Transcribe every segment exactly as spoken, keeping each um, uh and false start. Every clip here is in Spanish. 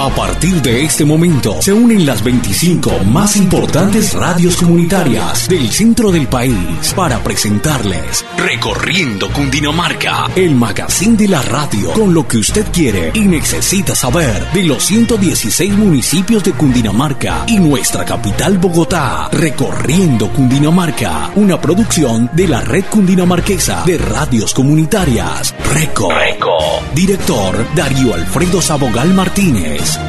A partir de este momento se unen las veinticinco más importantes radios comunitarias del centro del país para presentarles Recorriendo Cundinamarca, el magazine de la radio con lo que usted quiere y necesita saber de los ciento dieciséis municipios de Cundinamarca y nuestra capital Bogotá. Recorriendo Cundinamarca, una producción de la Red Cundinamarquesa de Radios Comunitarias. Reco. Reco. Director Darío Alfredo Sabogal Martínez.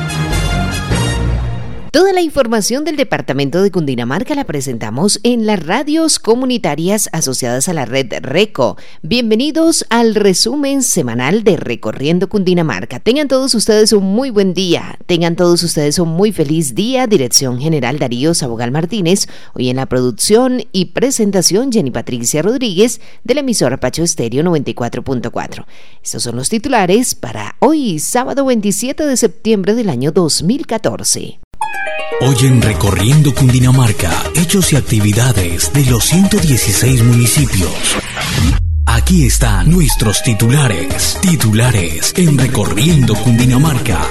Toda la información del departamento de Cundinamarca la presentamos en las radios comunitarias asociadas a la red Reco. Bienvenidos al resumen semanal de Recorriendo Cundinamarca. Tengan todos ustedes un muy buen día. Tengan todos ustedes un muy feliz día. Dirección General Darío Sabogal Martínez. Hoy en la producción y presentación Jenny Patricia Rodríguez de la emisora Pacho Estéreo noventa y cuatro punto cuatro. Estos son los titulares para hoy, sábado veintisiete de septiembre del año dos mil catorce. Hoy en Recorriendo Cundinamarca, hechos y actividades de los ciento dieciséis municipios. Aquí están nuestros titulares. Titulares en Recorriendo Cundinamarca.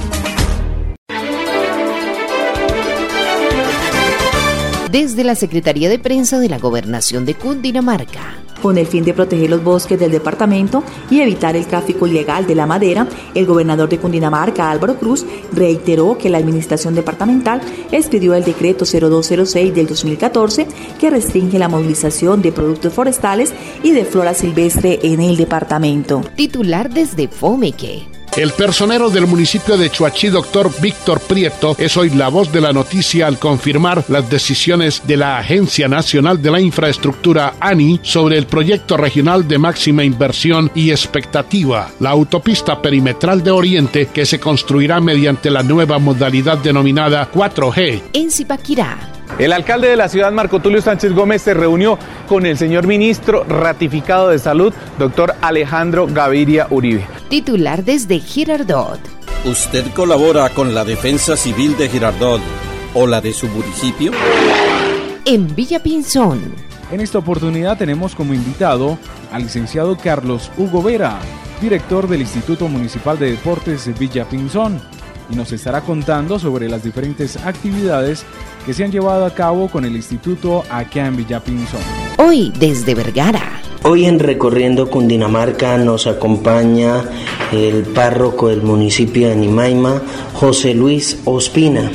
Desde la Secretaría de Prensa de la Gobernación de Cundinamarca. Con el fin de proteger los bosques del departamento y evitar el tráfico ilegal de la madera, el gobernador de Cundinamarca, Álvaro Cruz, reiteró que la administración departamental expidió el decreto cero dos cero seis del dos mil catorce que restringe la movilización de productos forestales y de flora silvestre en el departamento. Titular desde Fomeque. El personero del municipio de Chuachi, doctor Víctor Prieto, es hoy la voz de la noticia al confirmar las decisiones de la Agencia Nacional de la Infraestructura, ANI, sobre el proyecto regional de máxima inversión y expectativa, la autopista perimetral de Oriente, que se construirá mediante la nueva modalidad denominada cuatro G. En Zipaquirá. El alcalde de la ciudad, Marco Tulio Sánchez Gómez, se reunió con el señor ministro ratificado de Salud, doctor Alejandro Gaviria Uribe. Titular desde Girardot. ¿Usted colabora con la defensa civil de Girardot o la de su municipio? En Villapinzón. En esta oportunidad tenemos como invitado al licenciado Carlos Hugo Vera, director del Instituto Municipal de Deportes Villapinzón, y nos estará contando sobre las diferentes actividades que se han llevado a cabo con el instituto acá en Villapinzón. Hoy desde Vergara. Hoy en Recorriendo Cundinamarca nos acompaña el párroco del municipio de Animaima, José Luis Ospina.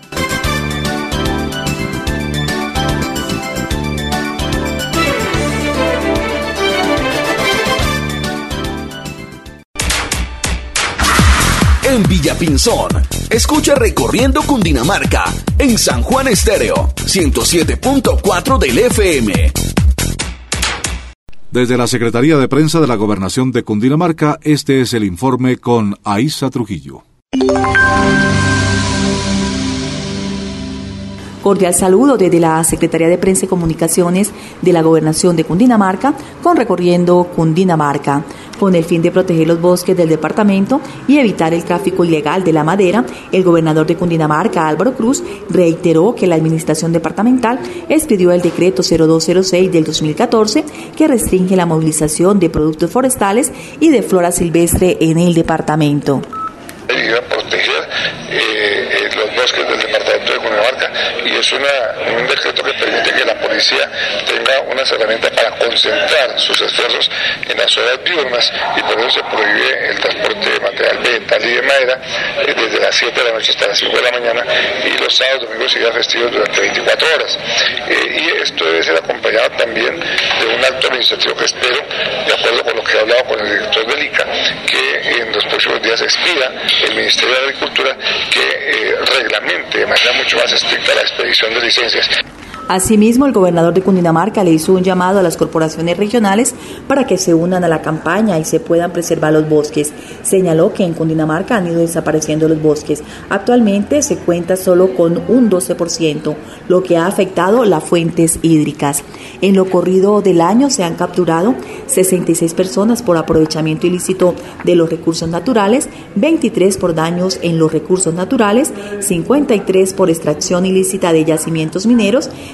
En Villapinzón, escucha Recorriendo Cundinamarca en San Juan Estéreo, ciento siete punto cuatro del F M. Desde la Secretaría de Prensa de la Gobernación de Cundinamarca, este es el informe con Aisa Trujillo. Cordial saludo desde la Secretaría de Prensa y Comunicaciones de la Gobernación de Cundinamarca con Recorriendo Cundinamarca. Con el fin de proteger los bosques del departamento y evitar el tráfico ilegal de la madera, el gobernador de Cundinamarca, Álvaro Cruz, reiteró que la administración departamental expidió el decreto cero dos cero seis del dos mil catorce que restringe la movilización de productos forestales y de flora silvestre en el departamento. Ayuda a proteger eh, los bosques del departamento de Cundinamarca y es una, un decreto que permite que la policía tenga unas herramientas para concentrar sus esfuerzos en las horas diurnas y por eso se prohíbe el transporte de material vegetal y de madera eh, desde las siete de la noche hasta las cinco de la mañana y los sábados, domingos y días festivos durante veinticuatro horas. Eh, y esto debe ser acompañado también de un acto administrativo que espero, de acuerdo con lo que he hablado con el director del I C A, que en los próximos días expida el Ministerio de Agricultura que eh, reglamente de manera mucho más estricta la expedición de licencias. Asimismo, el gobernador de Cundinamarca le hizo un llamado a las corporaciones regionales para que se unan a la campaña y se puedan preservar los bosques. Señaló que en Cundinamarca han ido desapareciendo los bosques. Actualmente se cuenta solo con un doce por ciento, lo que ha afectado las fuentes hídricas. En lo corrido del año se han capturado sesenta y seis personas por aprovechamiento ilícito de los recursos naturales, veintitrés por daños en los recursos naturales, cincuenta y tres por extracción ilícita de yacimientos mineros,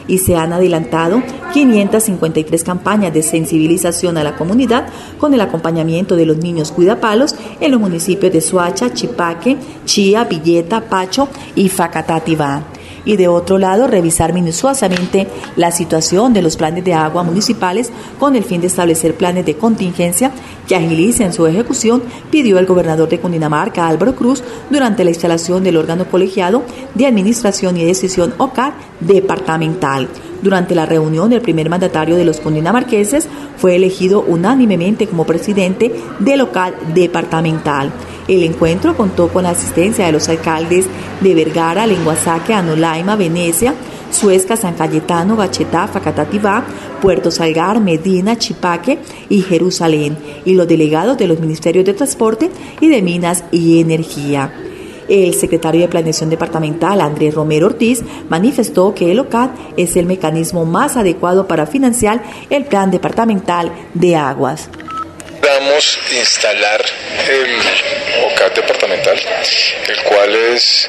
y se han adelantado quinientas cincuenta y tres campañas de sensibilización a la comunidad con el acompañamiento de los niños cuidapalos en los municipios de Soacha, Chipaque, Chía, Villeta, Pacho y Facatativá. Y de otro lado, revisar minuciosamente la situación de los planes de agua municipales con el fin de establecer planes de contingencia que agilicen su ejecución, pidió el gobernador de Cundinamarca, Álvaro Cruz, durante la instalación del órgano colegiado de Administración y Decisión O C A D departamental. Durante la reunión, el primer mandatario de los cundinamarqueses fue elegido unánimemente como presidente del O C A D departamental. El encuentro contó con la asistencia de los alcaldes de Vergara, Lenguasaque, Anolaima, Venecia, Suezca, San Cayetano, Gachetá, Facatativá, Puerto Salgar, Medina, Chipaque y Jerusalén, y los delegados de los ministerios de Transporte y de Minas y Energía. El secretario de Planeación Departamental, Andrés Romero Ortiz, manifestó que el O C A D es el mecanismo más adecuado para financiar el Plan Departamental de Aguas. Vamos a instalar el O C A D departamental, el cual es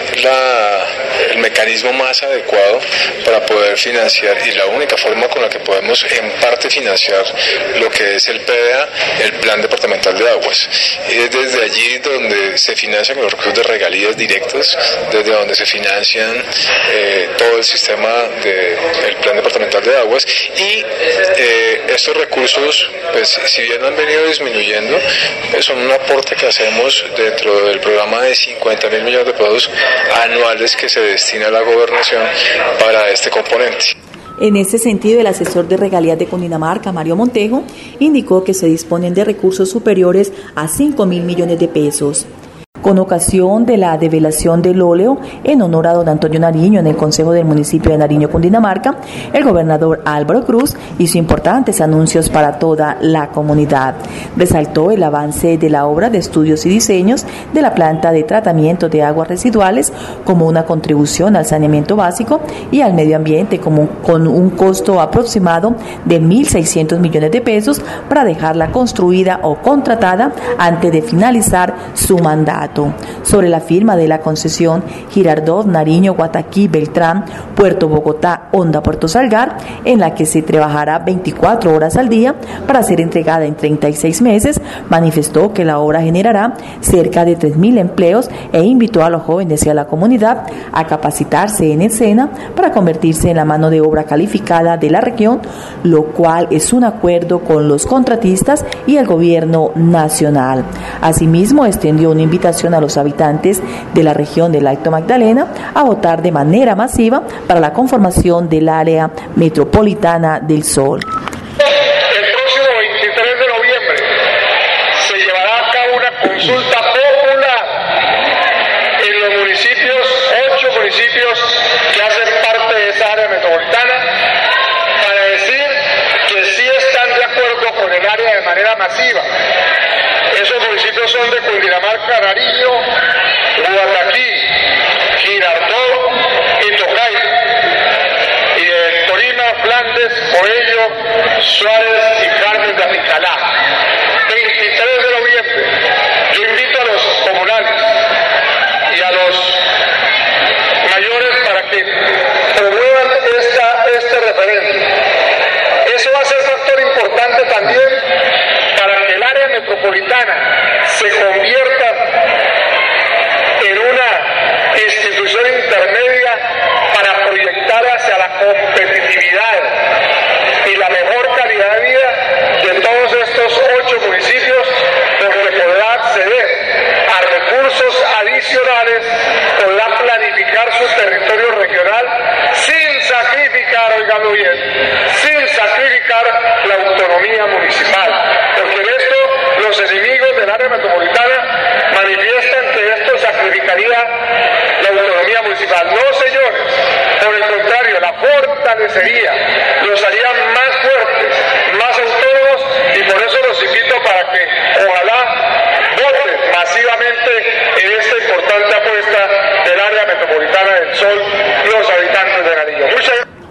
la, el mecanismo más adecuado para poder financiar y la única forma con la que podemos en parte financiar lo que es el P D A, el Plan Departamental de Aguas. Y es desde allí donde se financian los recursos de regalías directos, desde donde se financian eh, todo el sistema del Plan Departamental de Aguas y eh, estos recursos, pues si bien han venido disminuyendo, pues son un aporte que hacemos dentro del programa de cincuenta mil millones de pesos anuales que se destina a la gobernación para este componente. En este sentido, el asesor de regalías de Cundinamarca, Mario Montejo, indicó que se disponen de recursos superiores a cinco mil millones de pesos. Con ocasión de la develación del óleo en honor a don Antonio Nariño en el Consejo del Municipio de Nariño, Cundinamarca, el gobernador Álvaro Cruz hizo importantes anuncios para toda la comunidad. Resaltó el avance de la obra de estudios y diseños de la planta de tratamiento de aguas residuales como una contribución al saneamiento básico y al medio ambiente como, con un costo aproximado de mil seiscientos millones de pesos para dejarla construida o contratada antes de finalizar su mandato. Sobre la firma de la concesión Girardot, Nariño, Guataquí, Beltrán, Puerto Bogotá, Honda, Puerto Salgar, en la que se trabajará veinticuatro horas al día para ser entregada en treinta y seis meses, manifestó que la obra generará cerca de tres mil empleos e invitó a los jóvenes y a la comunidad a capacitarse en escena para convertirse en la mano de obra calificada de la región, lo cual es un acuerdo con los contratistas y el gobierno nacional. Asimismo, extendió una invitación a los habitantes de la región del Alto Magdalena a votar de manera masiva para la conformación del área metropolitana del Sol. El próximo veintitrés de noviembre se llevará a cabo una consulta popular en los municipios, ocho municipios que hacen parte de esa área metropolitana, para decir que sí están de acuerdo con el área de manera masiva. Esos municipios son de Cundinamarca, Nariño, Guataquí, Girardot y Tocay, y de Tolima, Flandes, Coello, Suárez y Carmen de Apicalá. veintitrés de noviembre, yo invito a los comunales y a los mayores para que promuevan esta, este referéndum. Eso va a ser factor importante también para que el área metropolitana se convierta en una institución intermedia para proyectar hacia la competitividad y la mejor calidad de vida de todos estos ocho municipios, porque podrá acceder a recursos adicionales, podrá planificar su territorio regional sin sacrificar, oiganlo bien, sin sacrificar la autonomía municipal, porque en esto los enemigos del área metropolitana manifiestan que esto sacrificaría la autonomía municipal. No, señores, por el contrario, la fortalecería, los haría más fuertes, más autónomos, y por eso los invito para que ojalá voten masivamente en esta importante apuesta del área metropolitana del Sol los habitantes de Nariño. Muchas gracias.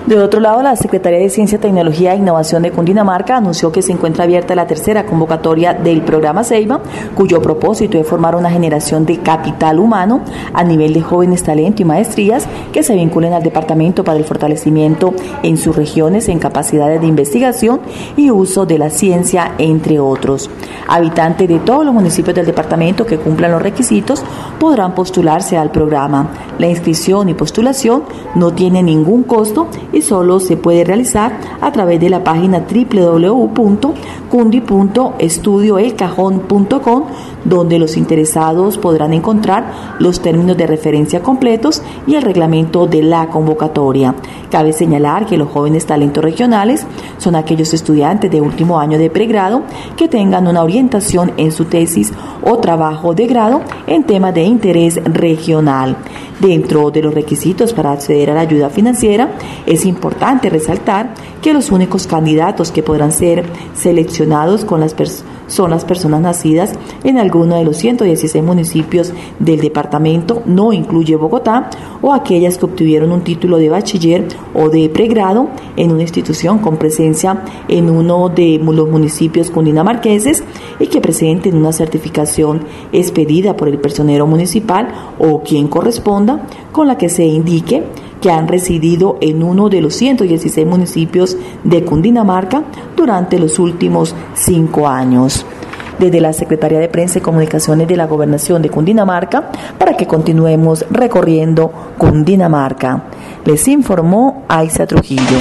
De otro lado, la Secretaría de Ciencia, Tecnología e Innovación de Cundinamarca anunció que se encuentra abierta la tercera convocatoria del programa Ceiba, cuyo propósito es formar una generación de capital humano a nivel de jóvenes talento y maestrías que se vinculen al departamento para el fortalecimiento en sus regiones en capacidades de investigación y uso de la ciencia, entre otros. Habitantes de todos los municipios del departamento que cumplan los requisitos podrán postularse al programa. La inscripción y postulación no tiene ningún costo y solo se puede realizar a través de la página doble u doble u doble u punto cundi punto estudio el cajón punto com, donde los interesados podrán encontrar los términos de referencia completos y el reglamento de la convocatoria. Cabe señalar que los jóvenes talentos regionales son aquellos estudiantes de último año de pregrado que tengan una orientación en su tesis o trabajo de grado en temas de interés regional. Dentro de los requisitos para acceder a la ayuda financiera, es importante resaltar que los únicos candidatos que podrán ser seleccionados con las pers- son las personas nacidas en alguno de los ciento dieciséis municipios del departamento, no incluye Bogotá, o aquellas que obtuvieron un título de bachiller o de pregrado en una institución con presencia en uno de los municipios cundinamarqueses y que presenten una certificación expedida por el personero municipal o quien corresponda, con la que se indique que han residido en uno de los ciento dieciséis municipios de Cundinamarca durante los últimos cinco años. Desde la Secretaría de Prensa y Comunicaciones de la Gobernación de Cundinamarca, para que continuemos recorriendo Cundinamarca, les informó Aiza Trujillo.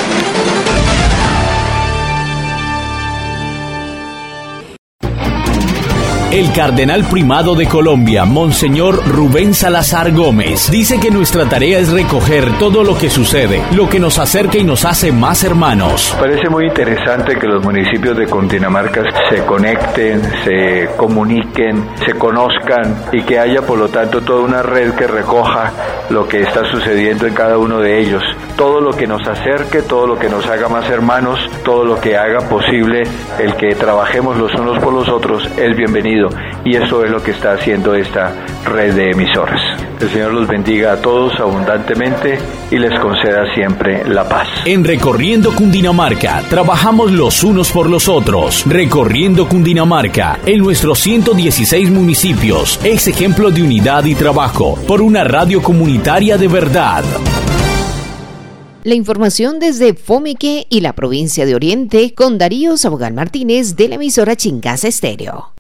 El cardenal primado de Colombia, Monseñor Rubén Salazar Gómez, dice que nuestra tarea es recoger todo lo que sucede, lo que nos acerca y nos hace más hermanos. Parece muy interesante que los municipios de Cundinamarca se conecten, se comuniquen, se conozcan y que haya por lo tanto toda una red que recoja lo que está sucediendo en cada uno de ellos. Todo lo que nos acerque, todo lo que nos haga más hermanos, todo lo que haga posible el que trabajemos los unos por los otros es bienvenido. Y eso es lo que está haciendo esta red de emisoras. El Señor los bendiga a todos abundantemente y les conceda siempre la paz. En Recorriendo Cundinamarca, trabajamos los unos por los otros. Recorriendo Cundinamarca, en nuestros ciento dieciséis municipios, es ejemplo de unidad y trabajo por una radio comunitaria de verdad. La información desde Fomeque y la provincia de Oriente con Darío Sabogal Martínez de la emisora Chingasa Estéreo.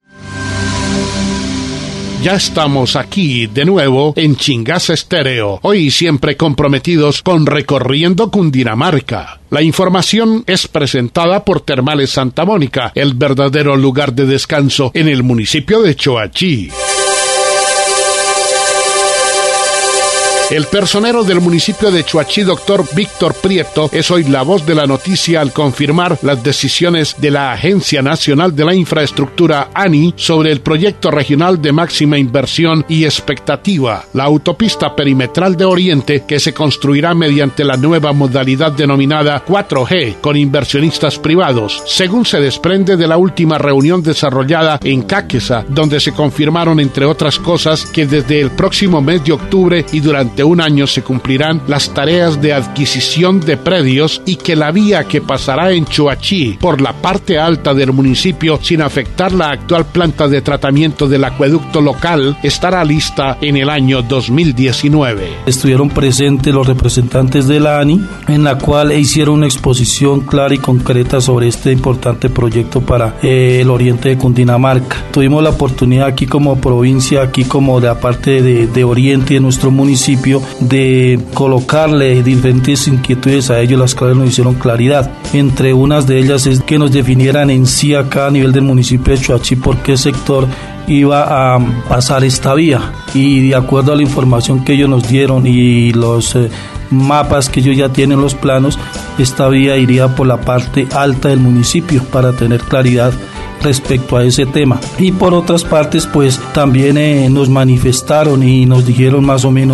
Ya estamos aquí de nuevo en Chingasa Estéreo, hoy siempre comprometidos con Recorriendo Cundinamarca. La información es presentada por Termales Santa Mónica, el verdadero lugar de descanso en el municipio de Choachí. El personero del municipio de Choachí, doctor Víctor Prieto, es hoy la voz de la noticia al confirmar las decisiones de la Agencia Nacional de la Infraestructura, ANI, sobre el proyecto regional de máxima inversión y expectativa, la autopista perimetral de Oriente, que se construirá mediante la nueva modalidad denominada cuatro G, con inversionistas privados, según se desprende de la última reunión desarrollada en Cáqueza, donde se confirmaron, entre otras cosas, que desde el próximo mes de octubre y durante de un año se cumplirán las tareas de adquisición de predios y que la vía que pasará en Choachí por la parte alta del municipio sin afectar la actual planta de tratamiento del acueducto local estará lista en el año dos mil diecinueve. Estuvieron presentes los representantes de la ANI, en la cual hicieron una exposición clara y concreta sobre este importante proyecto para eh, el oriente de Cundinamarca. Tuvimos la oportunidad aquí como provincia, aquí como de la parte de, de oriente de nuestro municipio, de colocarle diferentes inquietudes a ellos, las cuales nos hicieron claridad. Entre unas de ellas es que nos definieran en sí acá a nivel del municipio de Choachí por qué sector iba a pasar esta vía, y de acuerdo a la información que ellos nos dieron y los eh, mapas que ellos ya tienen, los planos, esta vía iría por la parte alta del municipio para tener claridad respecto a ese tema. Y por otras partes, pues también eh, nos manifestaron y nos dijeron más o menos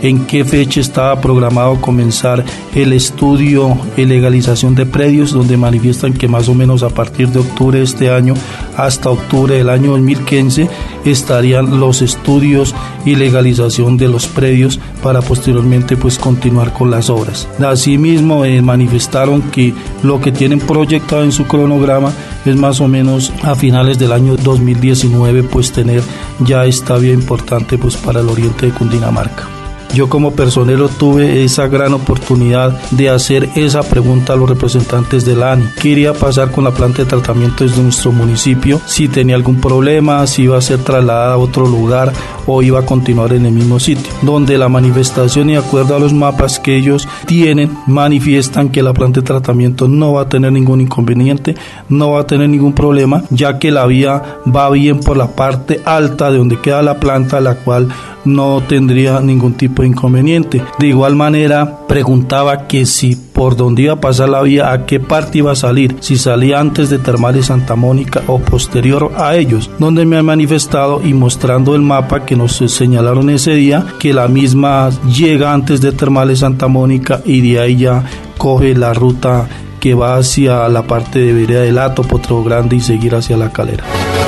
en qué fecha estaba programado comenzar el estudio y legalización de predios, donde manifiestan que más o menos a partir de octubre de este año hasta octubre del año dos mil quince estarían los estudios y legalización de los predios para posteriormente pues continuar con las obras. Asimismo eh, manifestaron que lo que tienen proyectado en su cronograma es más o menos a finales del año dos mil diecinueve pues tener ya esta vía importante pues para el oriente de Cundinamarca. Yo como personero tuve esa gran oportunidad de hacer esa pregunta a los representantes de la A N I. ¿Qué iría a pasar con la planta de tratamiento desde nuestro municipio? Si tenía algún problema, si iba a ser trasladada a otro lugar o iba a continuar en el mismo sitio. Donde la manifestación y de acuerdo a los mapas que ellos tienen, manifiestan que la planta de tratamiento no va a tener ningún inconveniente, no va a tener ningún problema, ya que la vía va bien por la parte alta de donde queda la planta, la cual no tendría ningún tipo de inconveniente. De igual manera, preguntaba que si por dónde iba a pasar la vía, a qué parte iba a salir, si salía antes de Termales Santa Mónica o posterior a ellos, donde me han manifestado y mostrando el mapa que nos señalaron ese día, que la misma llega antes de Termales Santa Mónica y de ahí ya coge la ruta que va hacia la parte de Vereda del Hato, Potrero Grande y seguir hacia La Calera.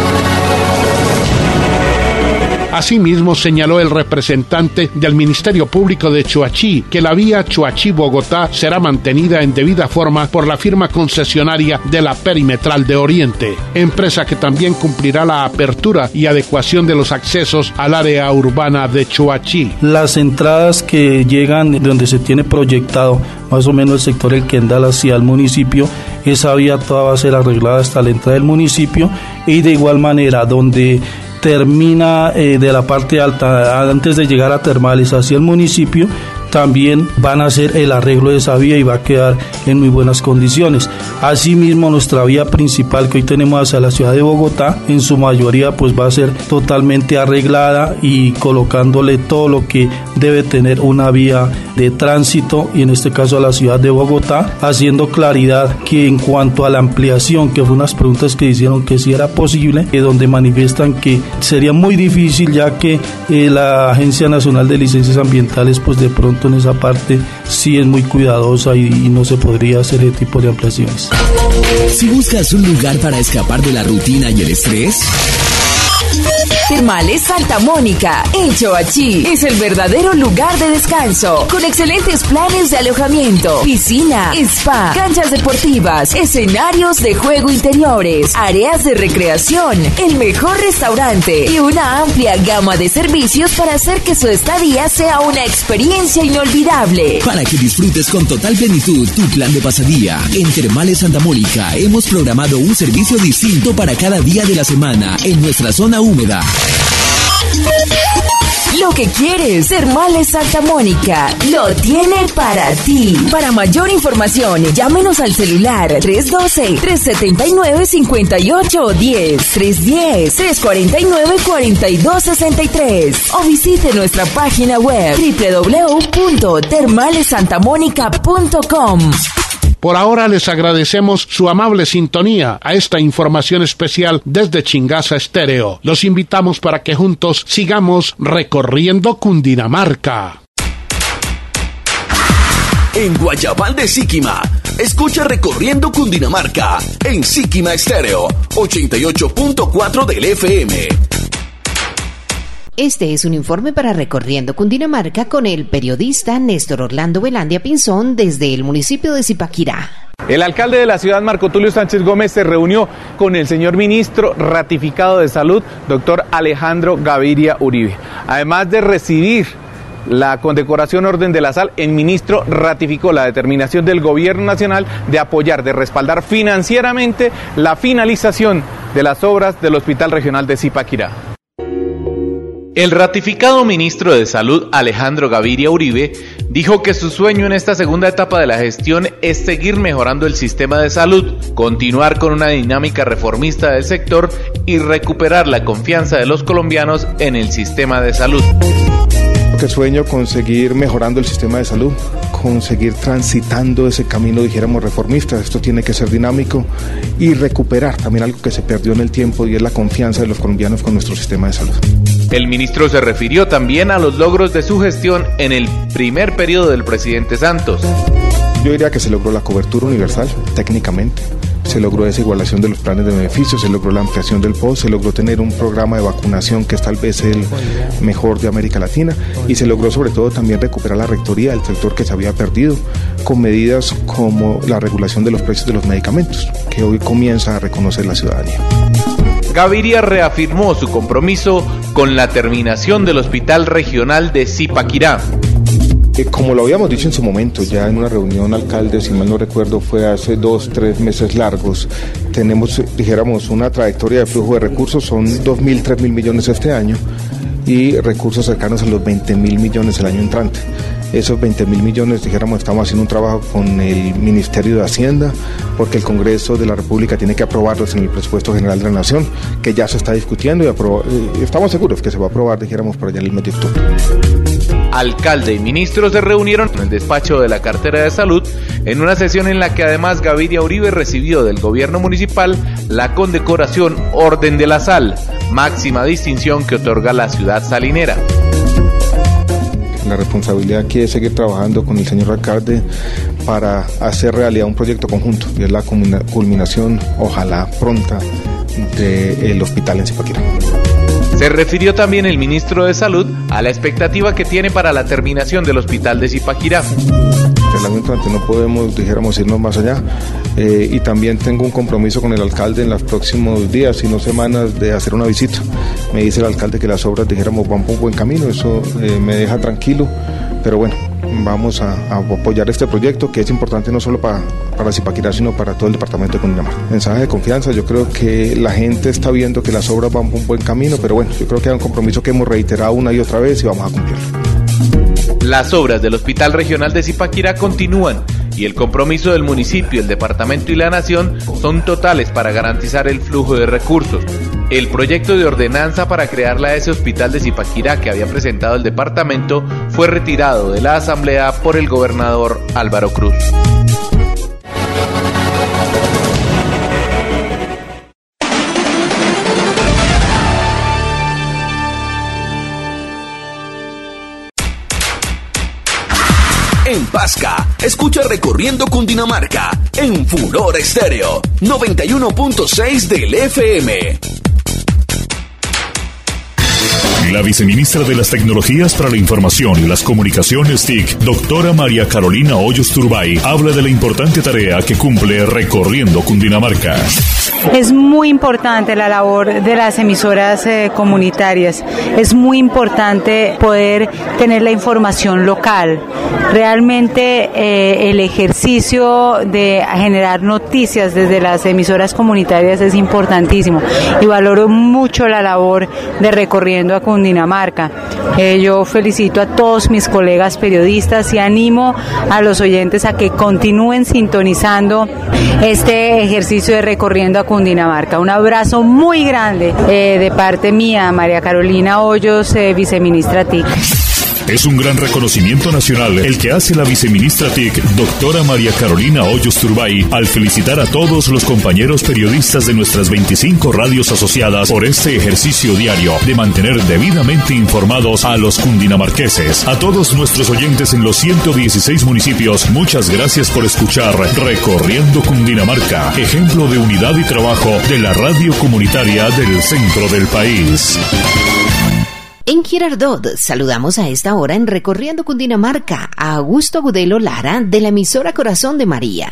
Asimismo, señaló el representante del Ministerio Público de Choachí que la vía Choachí-Bogotá será mantenida en debida forma por la firma concesionaria de la Perimetral de Oriente, empresa que también cumplirá la apertura y adecuación de los accesos al área urbana de Choachí. Las entradas que llegan donde se tiene proyectado más o menos el sector El Quendal hacia el municipio, esa vía toda va a ser arreglada hasta la entrada del municipio y de igual manera donde termina eh, de la parte alta antes de llegar a Termales hacia el municipio, también van a hacer el arreglo de esa vía y va a quedar en muy buenas condiciones. Asimismo, nuestra vía principal que hoy tenemos hacia la ciudad de Bogotá, en su mayoría pues va a ser totalmente arreglada y colocándole todo lo que debe tener una vía de tránsito, y en este caso a la ciudad de Bogotá, haciendo claridad que en cuanto a la ampliación, que fueron unas preguntas que hicieron que si era posible, eh, donde manifiestan que sería muy difícil, ya que eh, la Agencia Nacional de Licencias Ambientales pues de pronto en esa parte sí es muy cuidadosa y, y no se podría hacer ese tipo de ampliaciones. Si buscas un lugar para escapar de la rutina y el estrés, Termales Santa Mónica, en Choachí, es el verdadero lugar de descanso, con excelentes planes de alojamiento, piscina, spa, canchas deportivas, escenarios de juego interiores, áreas de recreación, el mejor restaurante y una amplia gama de servicios para hacer que su estadía sea una experiencia inolvidable. Para que disfrutes con total plenitud tu plan de pasadía, en Termales Santa Mónica hemos programado un servicio distinto para cada día de la semana en nuestra zona húmeda. Lo que quieres, Termales Santa Mónica lo tiene para ti. Para mayor información, llámenos al celular tres uno dos, tres siete nueve, cinco ocho uno cero, tres uno cero, tres cuatro nueve, cuatro dos seis tres o visite nuestra página web doble u doble u doble u punto termales santa mónica punto com. Por ahora les agradecemos su amable sintonía a esta información especial desde Chingaza Estéreo. Los invitamos para que juntos sigamos recorriendo Cundinamarca. En Guayabal de Síquima, escucha Recorriendo Cundinamarca en Síquima Estéreo, ochenta y ocho punto cuatro del F M. Este es un informe para Recorriendo Cundinamarca con el periodista Néstor Orlando Velandia Pinzón desde el municipio de Zipaquirá. El alcalde de la ciudad, Marco Tulio Sánchez Gómez, se reunió con el señor ministro ratificado de Salud, doctor Alejandro Gaviria Uribe. Además de recibir la condecoración Orden de la Sal, el ministro ratificó la determinación del gobierno nacional de apoyar, de respaldar financieramente la finalización de las obras del Hospital Regional de Zipaquirá. El ratificado ministro de Salud, Alejandro Gaviria Uribe, dijo que su sueño en esta segunda etapa de la gestión es seguir mejorando el sistema de salud, continuar con una dinámica reformista del sector y recuperar la confianza de los colombianos en el sistema de salud. Que sueño con seguir mejorando el sistema de salud, con seguir transitando ese camino, dijéramos, reformista. Esto tiene que ser dinámico y recuperar también algo que se perdió en el tiempo, y es la confianza de los colombianos con nuestro sistema de salud. El ministro se refirió también a los logros de su gestión en el primer periodo del presidente Santos. Yo diría que se logró la cobertura universal, técnicamente. Se logró esa igualación de los planes de beneficios, se logró la ampliación del P O S, se logró tener un programa de vacunación que es tal vez el mejor de América Latina y se logró sobre todo también recuperar la rectoría del sector que se había perdido con medidas como la regulación de los precios de los medicamentos, que hoy comienza a reconocer la ciudadanía. Gaviria reafirmó su compromiso con la terminación del Hospital Regional de Zipaquirá. Eh, como lo habíamos dicho en su momento, ya en una reunión, alcalde, si mal no recuerdo, fue hace dos, tres meses largos, tenemos, dijéramos, una trayectoria de flujo de recursos, son dos mil, tres mil millones este año y recursos cercanos a los veinte mil millones el año entrante. Esos veinte mil millones, dijéramos, estamos haciendo un trabajo con el Ministerio de Hacienda, porque el Congreso de la República tiene que aprobarlos en el presupuesto general de la Nación, que ya se está discutiendo y aprobó, eh, estamos seguros que se va a aprobar, dijéramos, por allá en el mes de octubre. Alcalde y ministros se reunieron en el despacho de la cartera de salud en una sesión en la que además Gaviria Uribe recibió del gobierno municipal la condecoración Orden de la Sal, máxima distinción que otorga la ciudad salinera. La responsabilidad aquí es seguir trabajando con el señor alcalde para hacer realidad un proyecto conjunto y es la culminación, ojalá pronta, del hospital en Zipaquirá. Se refirió también el ministro de Salud a la expectativa que tiene para la terminación del hospital de Zipaquirá. El año entrante no podemos, dijéramos, irnos más allá eh, y también tengo un compromiso con el alcalde en los próximos días, si no semanas, de hacer una visita. Me dice el alcalde que las obras, dijéramos, van por un buen camino, eso eh, me deja tranquilo, pero bueno, vamos a, a apoyar este proyecto que es importante no solo para, para Zipaquirá, sino para todo el departamento de Cundinamarca. Mensaje de confianza, yo creo que la gente está viendo que las obras van por un buen camino, pero bueno, yo creo que es un compromiso que hemos reiterado una y otra vez y vamos a cumplirlo. Las obras del Hospital Regional de Zipaquirá continúan y el compromiso del municipio, el departamento y la nación son totales para garantizar el flujo de recursos. El proyecto de ordenanza para crear la ese Hospital de Zipaquirá que había presentado el departamento fue retirado de la asamblea por el gobernador Álvaro Cruz. En Pasca, escucha Recorriendo Cundinamarca en Furor Estéreo noventa y uno punto seis del F M. La viceministra de las Tecnologías para la Información y las Comunicaciones T I C, doctora María Carolina Hoyos Turbay, habla de la importante tarea que cumple Recorriendo Cundinamarca. Es muy importante la labor de las emisoras eh, comunitarias, es muy importante poder tener la información local. Realmente eh, el ejercicio de generar noticias desde las emisoras comunitarias es importantísimo y valoro mucho la labor de Recorriendo a Cundinamarca. Eh, yo felicito a todos mis colegas periodistas y animo a los oyentes a que continúen sintonizando este ejercicio de Recorriendo a Cundinamarca. Un abrazo muy grande eh, de parte mía, María Carolina Hoyos, eh, viceministra T I C. Es un gran reconocimiento nacional el que hace la viceministra T I C, doctora María Carolina Hoyos Turbay, al felicitar a todos los compañeros periodistas de nuestras veinticinco radios asociadas por este ejercicio diario de mantener debidamente informados a los cundinamarqueses. A todos nuestros oyentes en los ciento dieciséis municipios, muchas gracias por escuchar Recorriendo Cundinamarca, ejemplo de unidad y trabajo de la radio comunitaria del centro del país. En Girardot saludamos a esta hora en Recorriendo Cundinamarca a Augusto Agudelo Lara de la emisora Corazón de María.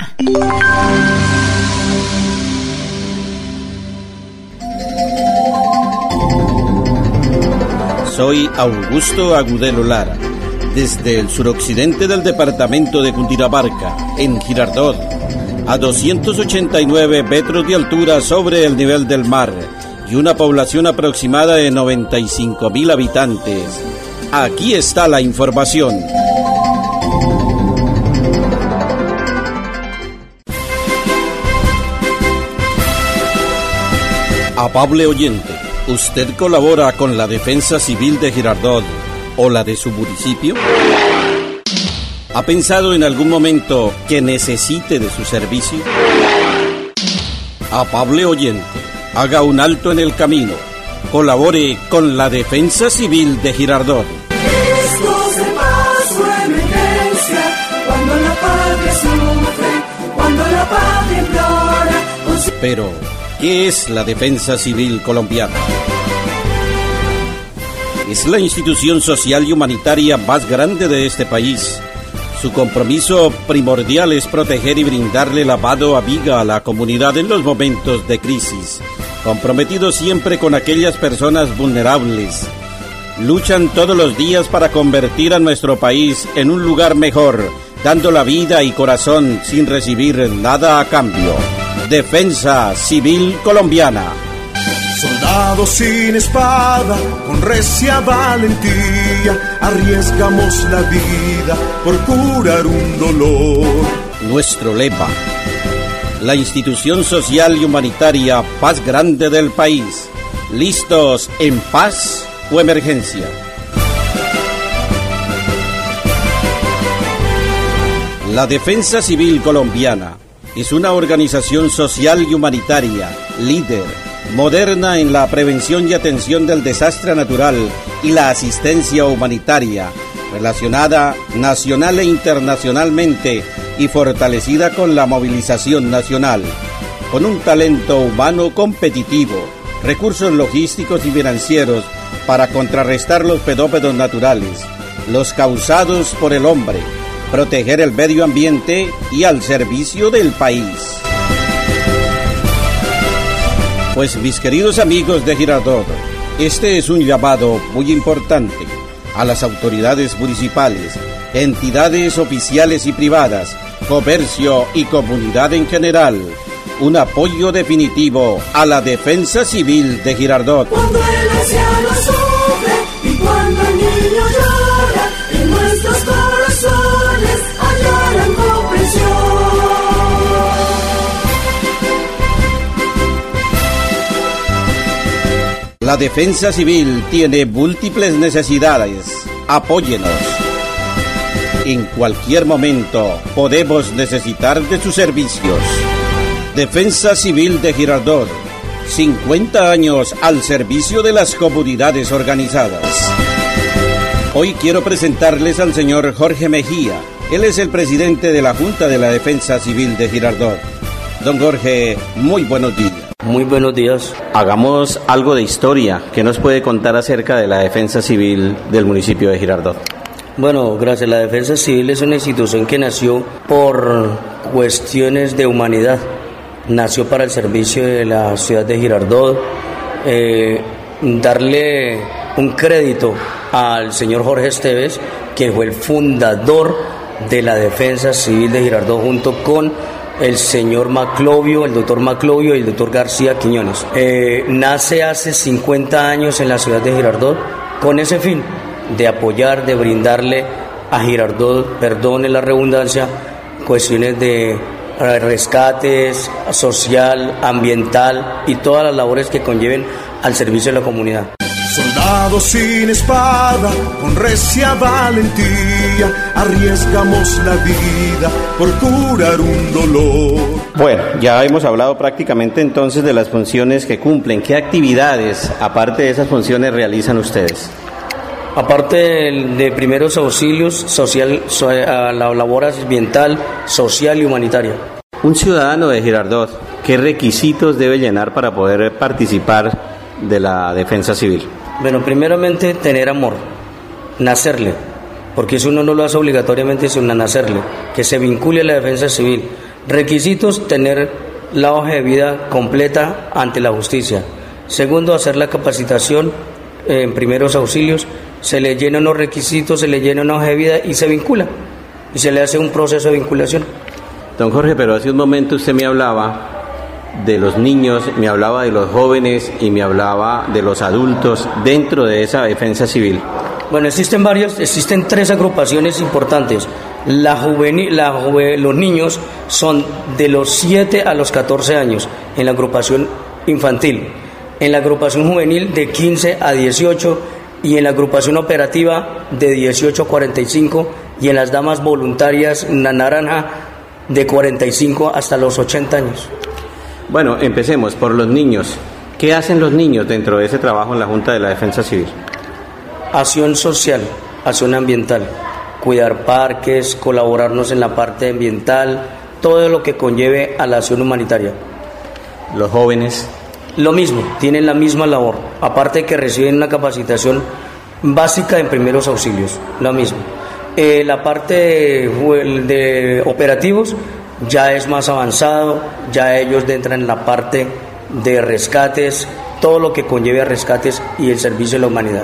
Soy Augusto Agudelo Lara, desde el suroccidente del departamento de Cundinamarca, en Girardot, a doscientos ochenta y nueve metros de altura sobre el nivel del mar, y una población aproximada de noventa y cinco mil habitantes. Aquí está la información. Amable oyente, ¿usted colabora con la Defensa Civil de Girardot o la de su municipio? ¿Ha pensado en algún momento que necesite de su servicio? Amable oyente, haga un alto en el camino, Colabore con la Defensa Civil de Girardot. Estos de paz o emergencia, cuando la patria sufre, cuando la patria implora. Pero, ¿qué es la Defensa Civil colombiana? Es la institución social y humanitaria más grande de este país. Su compromiso primordial es proteger y brindarle la mano amiga a la comunidad en los momentos de crisis, comprometido siempre con aquellas personas vulnerables. Luchan todos los días para convertir a nuestro país en un lugar mejor, dando la vida y corazón sin recibir nada a cambio. Defensa Civil Colombiana. Soldados sin espada, con recia valentía, arriesgamos la vida por curar un dolor. Nuestro lema: la institución social y humanitaria más grande del país. ¿Listos en paz o emergencia? La Defensa Civil Colombiana es una organización social y humanitaria, líder, moderna en la prevención y atención del desastre natural y la asistencia humanitaria, relacionada nacional e internacionalmente y fortalecida con la movilización nacional, con un talento humano competitivo, recursos logísticos y financieros para contrarrestar los fenómenos naturales, los causados por el hombre, proteger el medio ambiente y al servicio del país. Pues mis queridos amigos de Girardot, este es un llamado muy importante a las autoridades municipales, entidades oficiales y privadas, comercio y comunidad en general. Un apoyo definitivo a la Defensa Civil de Girardot. Cuando el anciano sufre y cuando el niño llora, en nuestros corazones hallarán comprensión. La Defensa Civil tiene múltiples necesidades. Apóyenos. En cualquier momento podemos necesitar de sus servicios. Defensa Civil de Girardot, cincuenta años al servicio de las comunidades organizadas. Hoy quiero presentarles al señor Jorge Mejía. Él es el presidente de la Junta de la Defensa Civil de Girardot. Don Jorge, muy buenos días. Muy buenos días. Hagamos algo de historia. ¿Qué nos puede contar acerca de la Defensa Civil del municipio de Girardot? Bueno, gracias. La Defensa Civil es una institución que nació por cuestiones de humanidad. Nació para el servicio de la ciudad de Girardot. Eh, darle un crédito al señor Jorge Esteves, que fue el fundador de la Defensa Civil de Girardot, junto con el señor Maclovio, el doctor Maclovio y el doctor García Quiñones. Eh, nace hace cincuenta años en la ciudad de Girardot con ese fin de apoyar, de brindarle a Girardot, perdone la redundancia, cuestiones de rescates social, ambiental y todas las labores que conlleven al servicio de la comunidad. Soldados sin espada, con recia valentía, arriesgamos la vida por curar un dolor. Bueno, ya hemos hablado prácticamente entonces de las funciones que cumplen. ¿Qué actividades, aparte de esas funciones, realizan ustedes? Aparte de, de primeros auxilios, social, so, a la labor ambiental, social y humanitaria. Un ciudadano de Girardot, ¿qué requisitos debe llenar para poder participar de la Defensa Civil? Bueno, primeramente tener amor, nacerle, porque eso uno no lo hace obligatoriamente, sino nacerle, que se vincule a la Defensa Civil. Requisitos: tener la hoja de vida completa ante la justicia. Segundo, hacer la capacitación en primeros auxilios. Se le llena unos requisitos, se le llena una hoja de vida y se vincula, y se le hace un proceso de vinculación. Don Jorge, pero hace un momento usted me hablaba de los niños, me hablaba de los jóvenes y me hablaba de los adultos dentro de esa Defensa Civil. Bueno, existen varios, existen tres agrupaciones importantes. La juvenil, la juve, los niños son de los siete a los catorce años en la agrupación infantil, en la agrupación juvenil de quince a dieciocho y en la agrupación operativa de dieciocho a cuarenta y cinco y en las damas voluntarias la naranja de cuarenta y cinco hasta los ochenta años. Bueno, empecemos por los niños. ¿Qué hacen los niños dentro de ese trabajo en la Junta de la Defensa Civil? Acción social, acción ambiental, cuidar parques, colaborarnos en la parte ambiental, todo lo que conlleve a la acción humanitaria. ¿Los jóvenes? Lo mismo, tienen la misma labor, aparte de que reciben una capacitación básica en primeros auxilios, lo mismo. Eh, la parte de, de operativos ya es más avanzado, ya ellos entran en la parte de rescates, todo lo que conlleve a rescates y el servicio de la humanidad.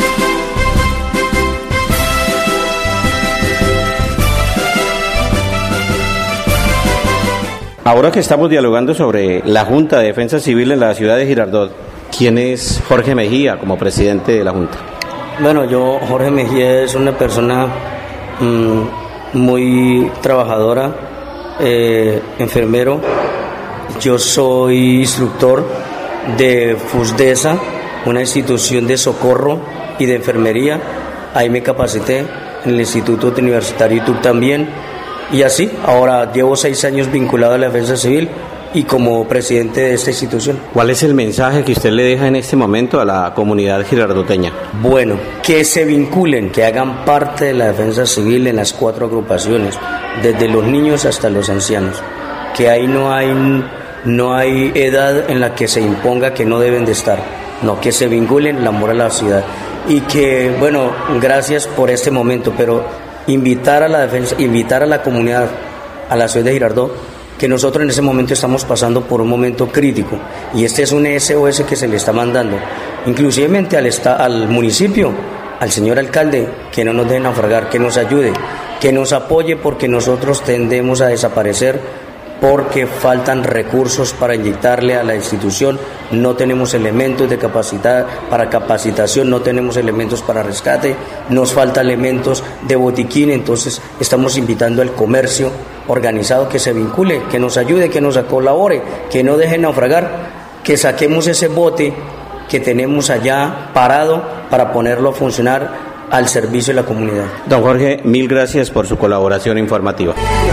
Ahora que estamos dialogando sobre la Junta de Defensa Civil en la ciudad de Girardot, ¿quién es Jorge Mejía como presidente de la Junta? Bueno, yo, Jorge Mejía es una persona mmm, muy trabajadora, eh, enfermero. Yo soy instructor de FUSDESA, una institución de socorro y de enfermería. Ahí me capacité en el Instituto Universitario I T U C también. Y así, ahora llevo seis años vinculado a la Defensa Civil y como presidente de esta institución. ¿Cuál es el mensaje que usted le deja en este momento a la comunidad girardoteña? Bueno, que se vinculen, que hagan parte de la Defensa Civil en las cuatro agrupaciones, desde los niños hasta los ancianos. Que ahí no hay, no hay edad en la que se imponga que no deben de estar. No, que se vinculen, el amor a la ciudad. Y que, bueno, gracias por este momento, pero invitar a la defensa, invitar a la comunidad, a la ciudad de Girardot, que nosotros en ese momento estamos pasando por un momento crítico y este es un S O S que se le está mandando, inclusivemente al, esta, al municipio, al señor alcalde, que no nos deje naufragar, que nos ayude, que nos apoye porque nosotros tendemos a desaparecer porque faltan recursos para inyectarle a la institución, no tenemos elementos de capacidad para capacitación, no tenemos elementos para rescate, nos falta elementos de botiquín, entonces estamos invitando al comercio organizado que se vincule, que nos ayude, que nos colabore, que no deje naufragar, que saquemos ese bote que tenemos allá parado para ponerlo a funcionar al servicio de la comunidad. Don Jorge, mil gracias por su colaboración informativa.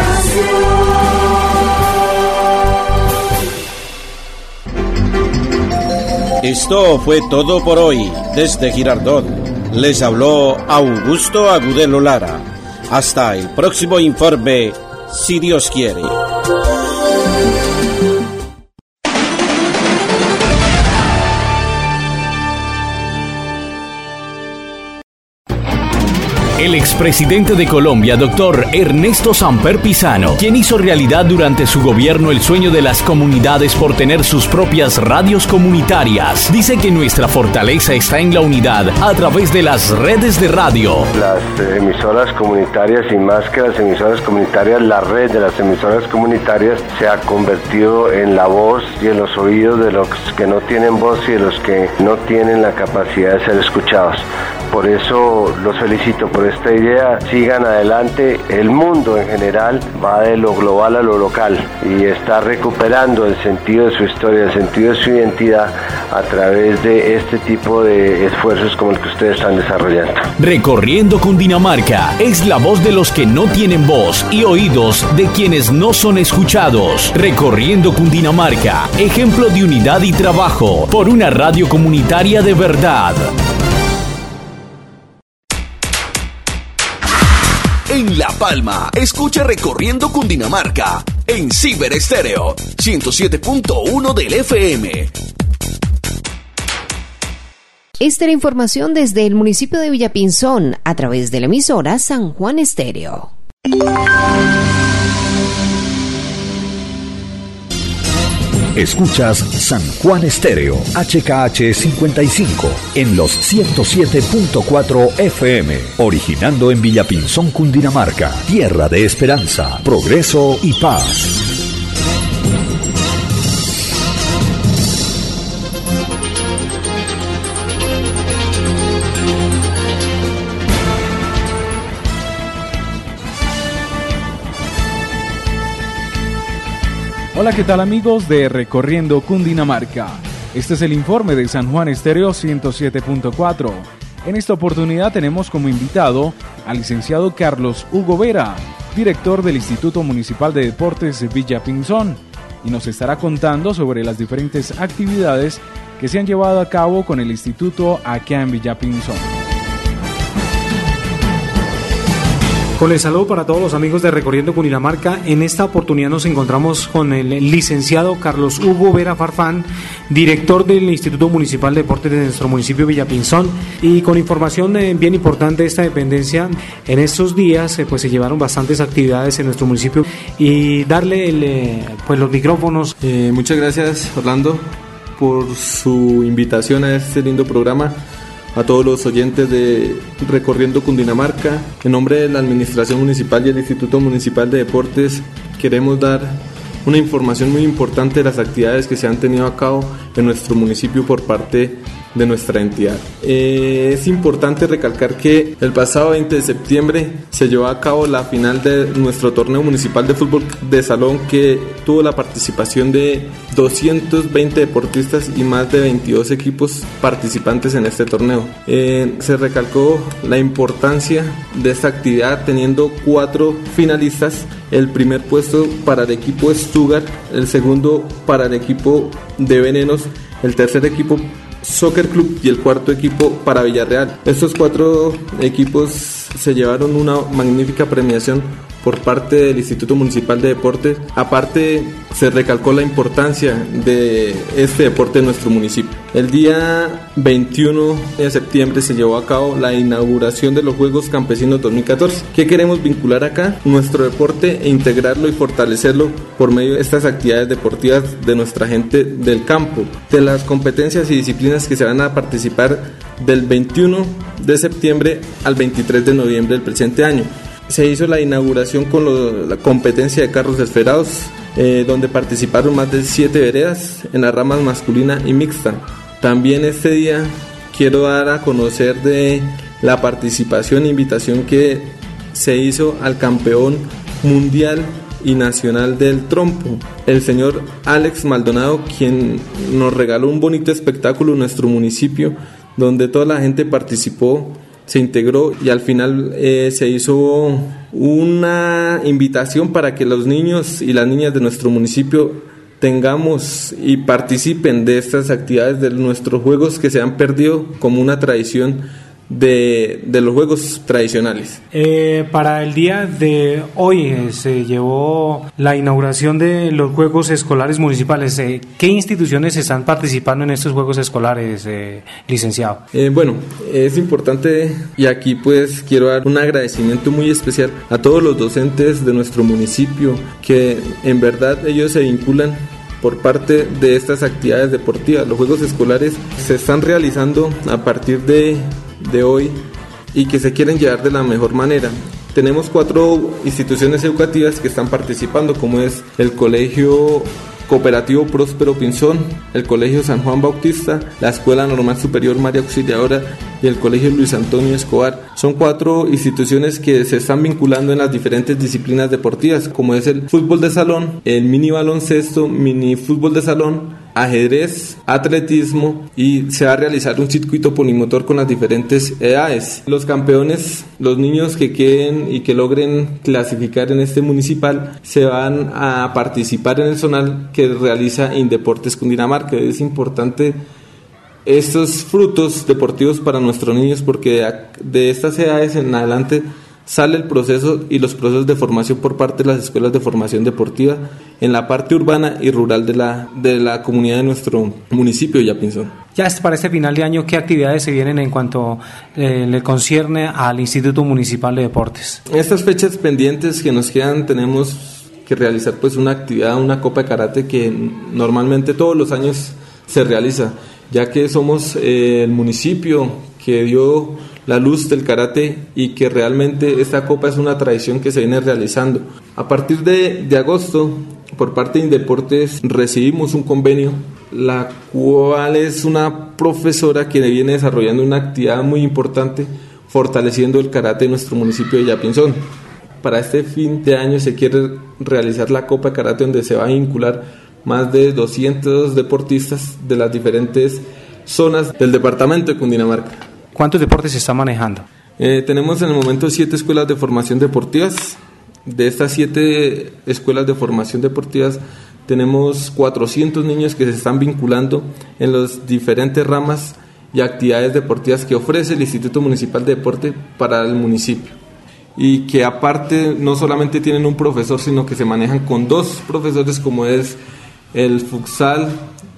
Esto fue todo por hoy desde Girardot. Les habló Augusto Agudelo Lara. Hasta el próximo informe, si Dios quiere. El expresidente de Colombia, doctor Ernesto Samper Pizano, quien hizo realidad durante su gobierno el sueño de las comunidades por tener sus propias radios comunitarias, dice que nuestra fortaleza está en la unidad a través de las redes de radio. Las emisoras comunitarias y más que las emisoras comunitarias, la red de las emisoras comunitarias se ha convertido en la voz y en los oídos de los que no tienen voz y de los que no tienen la capacidad de ser escuchados. Por eso los felicito por esta idea, sigan adelante, el mundo en general va de lo global a lo local y está recuperando el sentido de su historia, el sentido de su identidad a través de este tipo de esfuerzos como el que ustedes están desarrollando. Recorriendo Cundinamarca es la voz de los que no tienen voz y oídos de quienes no son escuchados. Recorriendo Cundinamarca, ejemplo de unidad y trabajo por una radio comunitaria de verdad. En La Palma, escucha Recorriendo Cundinamarca en Ciber Estéreo ciento siete punto uno del F M. Esta era información desde el municipio de Villapinzón a través de la emisora San Juan Estéreo. Escuchas San Juan Estéreo, H K H cincuenta y cinco, en los ciento siete punto cuatro F M, originando en Villapinzón, Cundinamarca, tierra de esperanza, progreso y paz. Hola, ¿qué tal amigos de Recorriendo Cundinamarca? Este es el informe de San Juan Estéreo ciento siete punto cuatro. En esta oportunidad tenemos como invitado al licenciado Carlos Hugo Vera, director del Instituto Municipal de Deportes Villapinzón, y nos estará contando sobre las diferentes actividades que se han llevado a cabo con el instituto acá en Villapinzón. Con el saludo para todos los amigos de Recorriendo Cundinamarca. En esta oportunidad nos encontramos con el licenciado Carlos Hugo Vera Farfán, director del Instituto Municipal de Deportes de nuestro municipio Villapinzón, y con información eh, bien importante de esta dependencia. En estos días eh, pues se llevaron bastantes actividades en nuestro municipio y darle el, eh, pues los micrófonos. Eh, muchas gracias, Orlando, por su invitación a este lindo programa. A todos los oyentes de Recorriendo Cundinamarca, en nombre de la Administración Municipal y el Instituto Municipal de Deportes, queremos dar una información muy importante de las actividades que se han tenido a cabo en nuestro municipio por parte de nuestra entidad. Eh, es importante recalcar que el pasado veinte de septiembre se llevó a cabo la final de nuestro torneo municipal de fútbol de salón, que tuvo la participación de doscientos veinte deportistas y más de veintidós equipos participantes en este torneo. Eh, se recalcó la importancia de esta actividad teniendo cuatro finalistas: el primer puesto para el equipo Stuttgart, el segundo para el equipo de Venenos, el tercer equipo Soccer Club y el cuarto equipo para Villarreal. Estos cuatro equipos se llevaron una magnífica premiación por parte del Instituto Municipal de Deportes. Aparte, se recalcó la importancia de este deporte en nuestro municipio. El día veintiuno de septiembre se llevó a cabo la inauguración de los Juegos Campesinos dos mil catorce. ¿Qué queremos vincular acá? Nuestro deporte e integrarlo y fortalecerlo por medio de estas actividades deportivas de nuestra gente del campo. De las competencias y disciplinas que se van a participar del veintiuno de septiembre al veintitrés de noviembre del presente año. Se hizo la inauguración con lo, la competencia de carros esferados, eh, donde participaron más de siete veredas en las ramas masculina y mixta. También este día quiero dar a conocer de la participación e invitación que se hizo al campeón mundial y nacional del trompo, el señor Alex Maldonado, quien nos regaló un bonito espectáculo en nuestro municipio, donde toda la gente participó, se integró y al final eh, se hizo una invitación para que los niños y las niñas de nuestro municipio tengamos y participen de estas actividades de nuestros juegos que se han perdido como una tradición de, de los juegos tradicionales. Eh, para el día de hoy eh, se llevó la inauguración de los Juegos Escolares Municipales. Eh, ¿Qué instituciones están participando en estos Juegos Escolares, eh, licenciado? Eh, bueno, es importante y aquí pues quiero dar un agradecimiento muy especial a todos los docentes de nuestro municipio, que en verdad ellos se vinculan por parte de estas actividades deportivas. Los Juegos Escolares se están realizando a partir de de hoy y que se quieren llevar de la mejor manera. Tenemos cuatro instituciones educativas que están participando, como es el Colegio Cooperativo Próspero Pinzón, el Colegio San Juan Bautista, la Escuela Normal Superior María Auxiliadora y el Colegio Luis Antonio Escobar. Son cuatro instituciones que se están vinculando en las diferentes disciplinas deportivas, como es el fútbol de salón, el mini baloncesto, mini fútbol de salón, ajedrez, atletismo, y se va a realizar un circuito polimotor con las diferentes edades. Los campeones, los niños que queden y que logren clasificar en este municipal, se van a participar en el zonal que realiza Indeportes Cundinamarca. Es importante estos frutos deportivos para nuestros niños, porque de estas edades en adelante sale el proceso y los procesos de formación por parte de las escuelas de formación deportiva en la parte urbana y rural de la, de la comunidad de nuestro municipio de Villapinzón. Ya para este final de año, ¿qué actividades se vienen en cuanto eh, le concierne al Instituto Municipal de Deportes? Estas fechas pendientes que nos quedan, tenemos que realizar pues una actividad, una copa de karate que normalmente todos los años se realiza, ya que somos eh, el municipio que dio la luz del karate y que realmente esta copa es una tradición que se viene realizando. A partir de, de agosto, por parte de Indeportes, recibimos un convenio, la cual es una profesora que viene desarrollando una actividad muy importante, fortaleciendo el karate en nuestro municipio de Villapinzón. Para este fin de año se quiere realizar la Copa de Karate, donde se va a vincular más de doscientos deportistas de las diferentes zonas del departamento de Cundinamarca. ¿Cuántos deportes se están manejando? Eh, tenemos en el momento siete escuelas de formación deportivas. De estas siete escuelas de formación deportivas tenemos cuatrocientos niños que se están vinculando en las diferentes ramas y actividades deportivas que ofrece el Instituto Municipal de Deporte para el municipio, y que aparte no solamente tienen un profesor, sino que se manejan con dos profesores, como es el futsal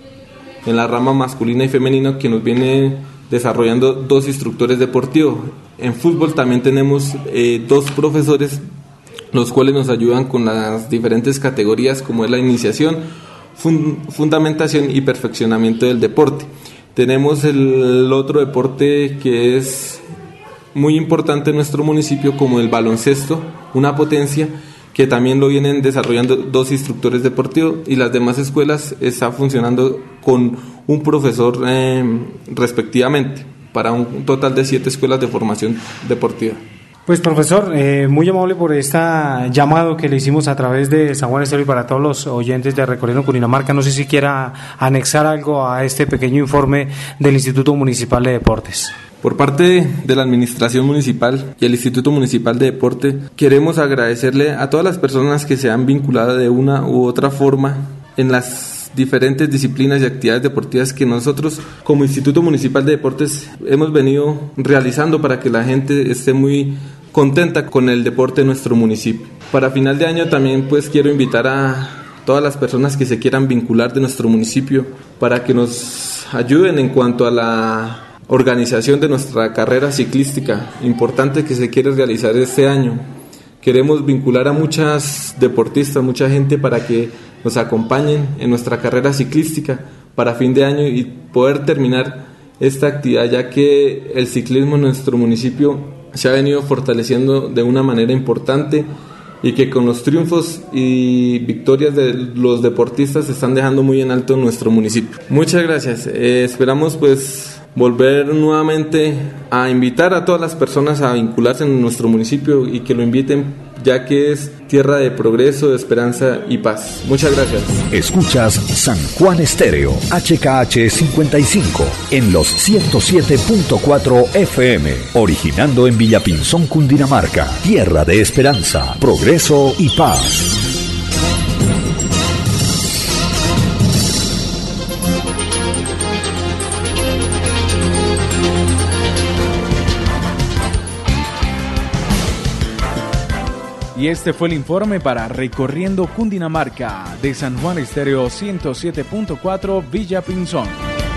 en la rama masculina y femenina, que nos viene desarrollando dos instructores deportivos. En fútbol también tenemos eh, dos profesores, los cuales nos ayudan con las diferentes categorías, como es la iniciación, fun- fundamentación y perfeccionamiento del deporte. Tenemos el otro deporte que es muy importante en nuestro municipio, como el baloncesto, una potencia, que también lo vienen desarrollando dos instructores deportivos, y las demás escuelas están funcionando con un profesor eh, respectivamente, para un total de siete escuelas de formación deportiva. Pues profesor, eh, muy amable por este llamado que le hicimos a través de San Juan Estero y para todos los oyentes de Recorriendo Cundinamarca. No sé si quiera anexar algo a este pequeño informe del Instituto Municipal de Deportes. Por parte de la Administración Municipal y el Instituto Municipal de Deporte, queremos agradecerle a todas las personas que se han vinculado de una u otra forma en las diferentes disciplinas y actividades deportivas que nosotros como Instituto Municipal de Deportes hemos venido realizando para que la gente esté muy contenta con el deporte de nuestro municipio. Para final de año también pues quiero invitar a todas las personas que se quieran vincular de nuestro municipio para que nos ayuden en cuanto a la organización de nuestra carrera ciclística importante que se quiere realizar este año. Queremos vincular a muchas deportistas, mucha gente para que nos acompañen en nuestra carrera ciclística para fin de año y poder terminar esta actividad, ya que el ciclismo en nuestro municipio se ha venido fortaleciendo de una manera importante y que con los triunfos y victorias de los deportistas se están dejando muy en alto en nuestro municipio. Muchas gracias. Eh, esperamos pues volver nuevamente a invitar a todas las personas a vincularse en nuestro municipio y que lo inviten, ya que es tierra de progreso, de esperanza y paz. Muchas gracias. Escuchas San Juan Estéreo, H K H cincuenta y cinco, en los ciento siete punto cuatro F M, originando en Villapinzón, Cundinamarca, tierra de esperanza, progreso y paz. Y este fue el informe para Recorriendo Cundinamarca de San Juan Estéreo ciento siete punto cuatro Villapinzón.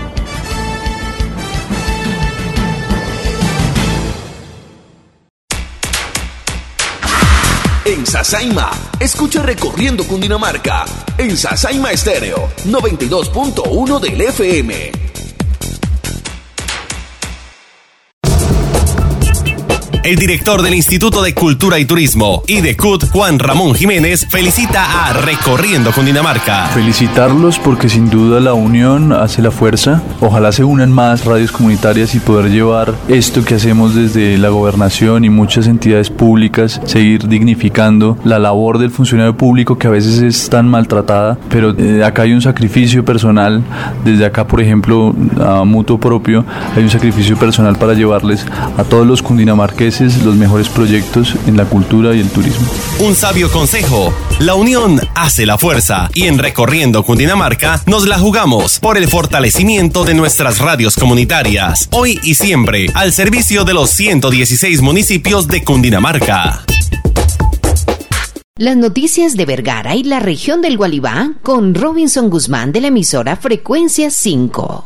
En Sasaima, escucha Recorriendo Cundinamarca en Sasaima Estéreo noventa y dos punto uno del F M. El director del Instituto de Cultura y Turismo, I D E C U T, Juan Ramón Jiménez, felicita a Recorriendo Cundinamarca. Felicitarlos porque sin duda la unión hace la fuerza. Ojalá se unan más radios comunitarias y poder llevar esto que hacemos desde la gobernación y muchas entidades públicas, seguir dignificando la labor del funcionario público que a veces es tan maltratada, pero eh, acá hay un sacrificio personal. Desde acá, por ejemplo, a mutuo propio, hay un sacrificio personal para llevarles a todos los cundinamarqueses los mejores proyectos en la cultura y el turismo. Un sabio consejo: la unión hace la fuerza, y en Recorriendo Cundinamarca nos la jugamos por el fortalecimiento de nuestras radios comunitarias, hoy y siempre al servicio de los ciento dieciséis municipios de Cundinamarca. Las noticias de Vergara y la región del Gualibá con Robinson Guzmán de la emisora Frecuencia cinco.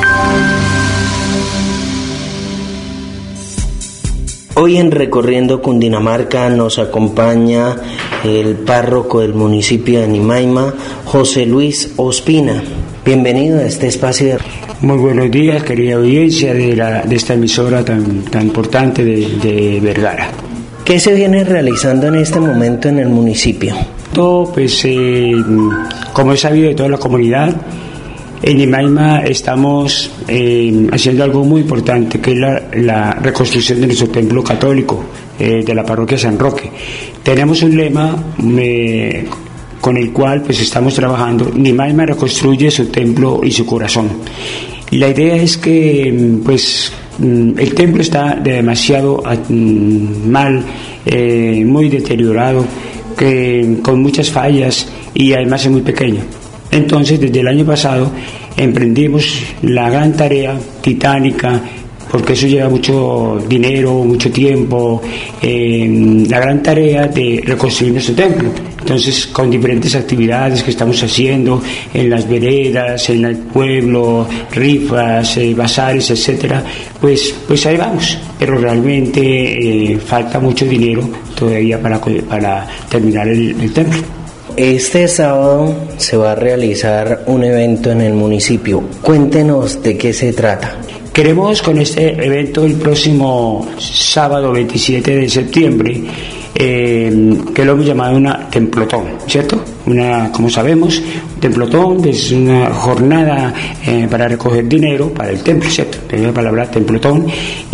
Hoy en Recorriendo Cundinamarca nos acompaña el párroco del municipio de Nimaima, José Luis Ospina. Bienvenido a este espacio. Muy buenos días, querida audiencia de, la, de esta emisora tan, tan importante de, de Vergara. ¿Qué se viene realizando en este momento en el municipio? Todo, pues, eh, como es sabido de toda la comunidad, en Nimaima estamos eh, haciendo algo muy importante, que es la, la reconstrucción de nuestro templo católico, eh, de la parroquia San Roque. Tenemos un lema eh, con el cual pues estamos trabajando: Nimaima reconstruye su templo y su corazón. Y la idea es que pues el templo está demasiado mal, eh, muy deteriorado, que, con muchas fallas, y además es muy pequeño. Entonces, desde el año pasado emprendimos la gran tarea titánica, porque eso lleva mucho dinero, mucho tiempo, eh, la gran tarea de reconstruir nuestro templo. Entonces, con diferentes actividades que estamos haciendo en las veredas, en el pueblo, rifas, eh, bazares, etcétera, pues, pues ahí vamos. Pero realmente eh, falta mucho dinero todavía para, para terminar el, el templo. Este sábado se va a realizar un evento en el municipio. Cuéntenos de qué se trata. Queremos con este evento el próximo sábado veintisiete de septiembre, eh, que lo hemos llamado una templotón, ¿cierto? Una, como sabemos, un templotón es una jornada eh, para recoger dinero para el templo, ¿cierto? Tengo la palabra templotón,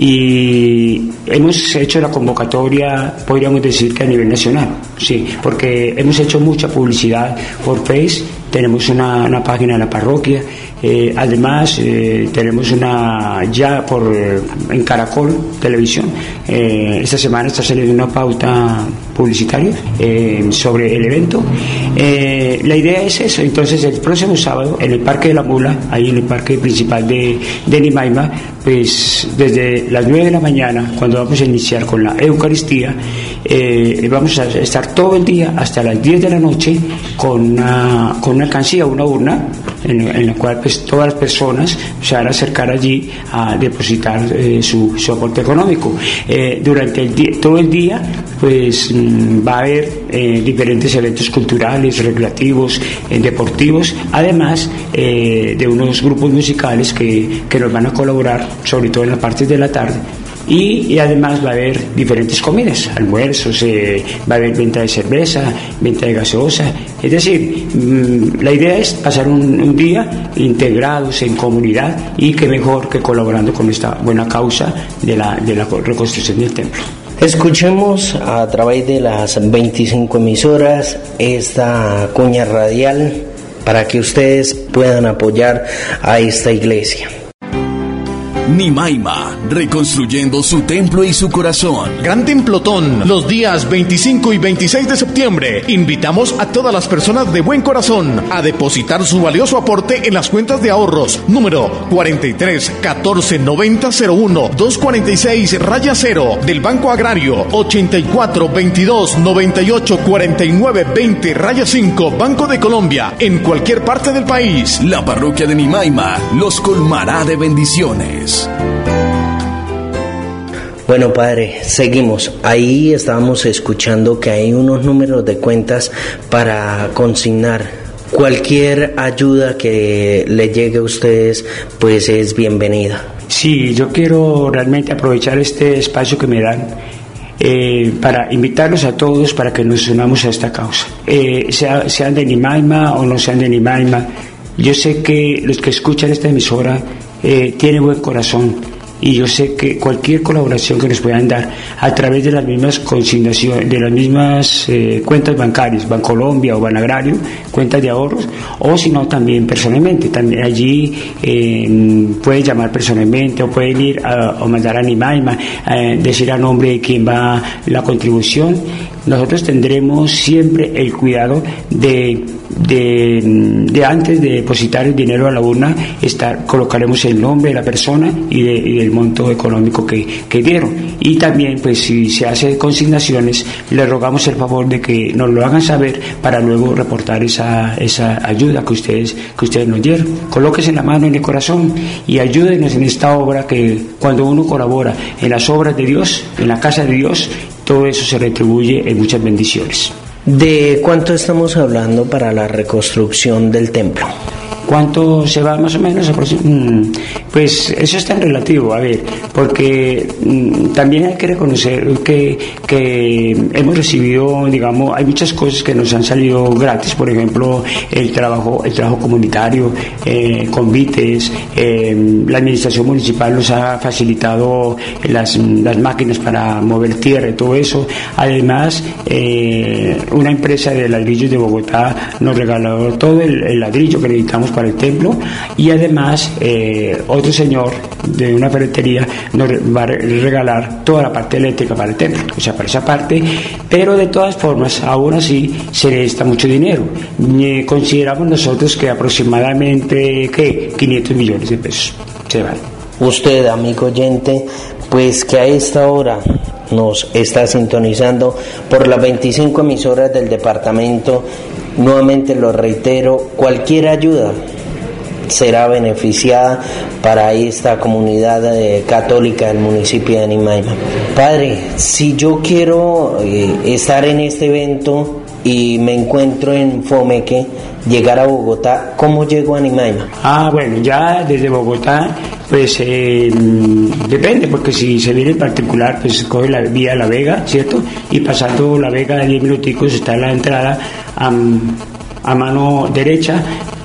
y hemos hecho la convocatoria, podríamos decir que a nivel nacional, sí, porque hemos hecho mucha publicidad por Face, tenemos una, una página en la parroquia. Eh, además eh, tenemos una ya por en Caracol Televisión, eh, esta semana está saliendo una pauta publicitaria eh, sobre el evento. Eh, la idea es eso. Entonces el próximo sábado en el Parque de la Mula, ahí en el parque principal de, de Nimaima, pues desde las nueve de la mañana, cuando vamos a iniciar con la Eucaristía, eh, vamos a estar todo el día hasta las diez de la noche con una, con una alcancía, una urna en, en la cual pues todas las personas se van a acercar allí a depositar eh, su, su aporte económico. Eh, durante el día, todo el día pues mmm, va a haber eh, diferentes eventos culturales, recreativos, eh, deportivos, además eh, de unos grupos musicales que, que nos van a colaborar, sobre todo en la parte de la tarde. Y, y además va a haber diferentes comidas, almuerzos, eh, va a haber venta de cerveza, venta de gaseosa. Es decir, mmm, la idea es pasar un, un día integrados en comunidad, y qué mejor que colaborando con esta buena causa de la, de la reconstrucción del templo. Escuchemos a través de las veinticinco emisoras esta cuña radial para que ustedes puedan apoyar a esta iglesia. Nimaima, reconstruyendo su templo y su corazón. Gran Templotón, los días veinticinco y veintiséis de septiembre. Invitamos a todas las personas de buen corazón a depositar su valioso aporte en las cuentas de ahorros número cuarenta y tres catorce noventa cero uno doscientos cuarenta y seis raya cero del Banco Agrario, ochenta y cuatro veintidós noventa y ocho cuarenta y nueve veinte raya cinco Banco de Colombia, en cualquier parte del país. La parroquia de Nimaima los colmará de bendiciones. Bueno, padre, seguimos. Ahí estábamos escuchando que hay unos números de cuentas para consignar. Cualquier ayuda que le llegue a ustedes, pues es bienvenida. Sí, yo quiero realmente aprovechar este espacio que me dan eh, para invitarlos a todos para que nos unamos a esta causa. Eh, sea, sean de Nimaima o no sean de Nimaima, yo sé que los que escuchan esta emisora eh, tienen buen corazón. Y yo sé que cualquier colaboración que nos puedan dar a través de las mismas consignaciones, de las mismas eh, cuentas bancarias, Bancolombia o Banagrario, cuentas de ahorros, o si no también personalmente, también allí eh, pueden llamar personalmente o pueden ir a, o mandar a Nimaima, eh, decir a nombre de quién va la contribución. Nosotros tendremos siempre el cuidado de, de, de antes de depositar el dinero a la urna, estar, colocaremos el nombre de la persona y, de, y del monto económico que, que dieron. Y también, pues si se hace consignaciones, le rogamos el favor de que nos lo hagan saber para luego reportar esa, esa ayuda que ustedes, que ustedes nos dieron. Colóquese la mano en el corazón y ayúdenos en esta obra, que cuando uno colabora en las obras de Dios, en la casa de Dios, todo eso se retribuye en muchas bendiciones. ¿De cuánto estamos hablando para la reconstrucción del templo? ¿Cuánto se va más o menos? Pues eso es tan relativo, a ver, porque también hay que reconocer que, que hemos recibido, digamos, hay muchas cosas que nos han salido gratis, por ejemplo, el trabajo, el trabajo comunitario, eh, convites, eh, la administración municipal nos ha facilitado las, las máquinas para mover tierra y todo eso. Además, eh, una empresa de ladrillos de Bogotá nos regaló todo el, el ladrillo que necesitamos para el templo, y además eh, otros otro señor de una ferretería nos va a regalar toda la parte eléctrica para el templo, o sea, para esa parte, pero de todas formas, aún así, se necesita mucho dinero. Eh, consideramos nosotros que aproximadamente, ¿qué? quinientos millones de pesos se van. Usted, amigo oyente, pues que a esta hora nos está sintonizando por las veinticinco emisoras del departamento, nuevamente lo reitero, cualquier ayuda será beneficiada para esta comunidad eh, católica del municipio de Animaima. Padre, si yo quiero eh, estar en este evento y me encuentro en Fomeque, llegar a Bogotá, ¿cómo llego a Animaima? Ah, bueno, ya desde Bogotá, pues eh, depende, porque si se viene en particular, pues coge la vía La Vega, ¿cierto? Y pasando La Vega diez minuticos está la entrada a, a mano derecha,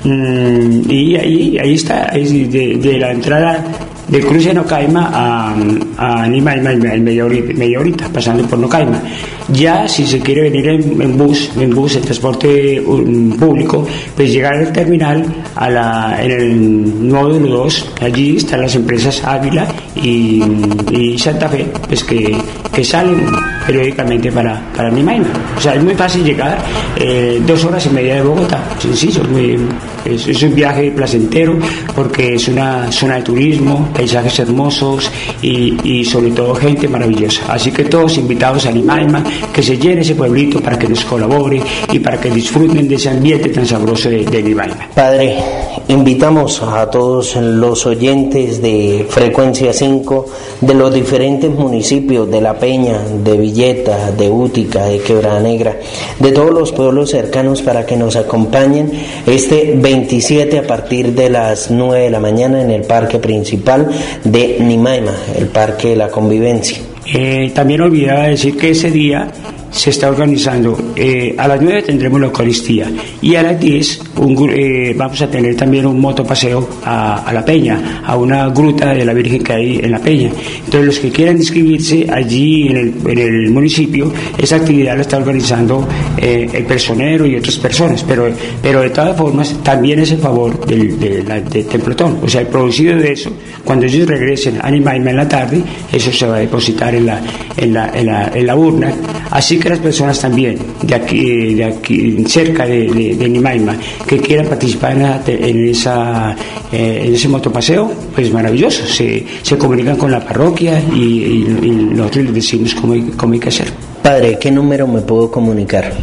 mmm, y ahí, ahí está, ahí de, de la entrada del cruce de Nocaima a, a Animaima, en media horita, media horita, pasando por Nocaima. Ya si se quiere venir en, en bus, en bus, en transporte um, público, pues llegar al terminal a la, en el módulo dos, allí están las empresas Águila y, y Santa Fe, pues que, que salen periódicamente para, para Animaima. O sea, es muy fácil llegar, eh, dos horas y media de Bogotá, sencillo, muy, es, es un viaje placentero porque es una zona de turismo, paisajes hermosos y, y sobre todo gente maravillosa. Así que todos invitados a Animaima, que se llene ese pueblito para que nos colabore y para que disfruten de ese ambiente tan sabroso de, de Animaima. Padre, invitamos a todos los oyentes de Frecuencia cinco de los diferentes municipios de La Peña, de Villeta, de Útica, de Quebrada Negra, de todos los pueblos cercanos para que nos acompañen este veintisiete a partir de las nueve de la mañana en el parque principal de Animaima, el Parque de la Convivencia. Eh, también olvidaba decir que ese día se está organizando, eh, a las nueve tendremos la Eucaristía y a las diez un, eh, vamos a tener también un motopaseo a, a La Peña, a una gruta de la Virgen que hay en La Peña. Entonces los que quieran inscribirse allí en el, en el municipio, esa actividad la está organizando eh, el personero y otras personas, pero, pero de todas formas también es en favor del de, de, de Templotón, o sea, el producido de eso, cuando ellos regresen a Animaima en la tarde, eso se va a depositar en la, en la, en la, en la urna. Así que las personas también de aquí, de aquí cerca de, de, de Animaima, que quieran participar en, esa, en, esa, eh, en ese motopaseo, pues maravilloso, se, se comunican con la parroquia y, y, y nosotros les decimos cómo hay, cómo hay que hacer. Padre, ¿qué número me puedo comunicar?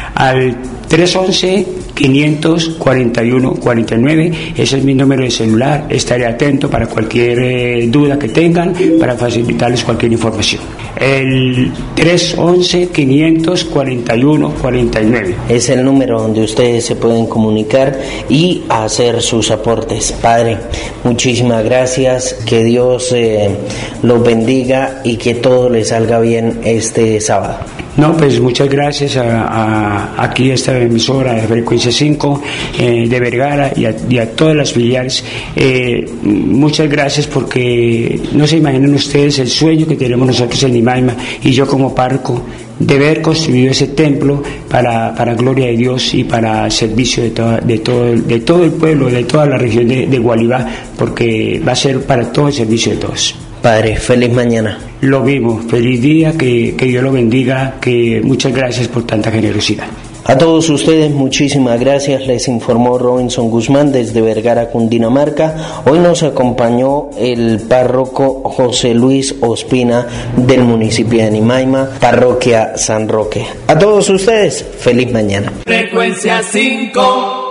Al tres once, quinientos cuarenta y uno cuarenta y nueve, ese es mi número de celular, estaré atento para cualquier eh, duda que tengan, para facilitarles cualquier información. El tres once, quinientos cuarenta y uno cuarenta y nueve. Es el número donde ustedes se pueden comunicar y hacer sus aportes. Padre, muchísimas gracias, que Dios eh, los bendiga y que todo les salga bien este sábado. No, pues muchas gracias a, a aquí a esta emisora de Frecuencia cinco eh, de Vergara y a, y a todas las filiales. Eh, muchas gracias porque no se imaginan ustedes el sueño que tenemos nosotros en Animaima y yo como párroco de haber construido ese templo para, para gloria de Dios y para servicio de, toda, de, todo, de todo el pueblo, de toda la región de, de Gualibá, porque va a ser para todo el servicio de todos. Padre, feliz mañana. Lo mismo, feliz día, que, que Dios lo bendiga, que muchas gracias por tanta generosidad. A todos ustedes muchísimas gracias, les informó Robinson Guzmán desde Vergara, Cundinamarca. Hoy nos acompañó el párroco José Luis Ospina del municipio de Animaima, parroquia San Roque. A todos ustedes, feliz mañana. Frecuencia cinco.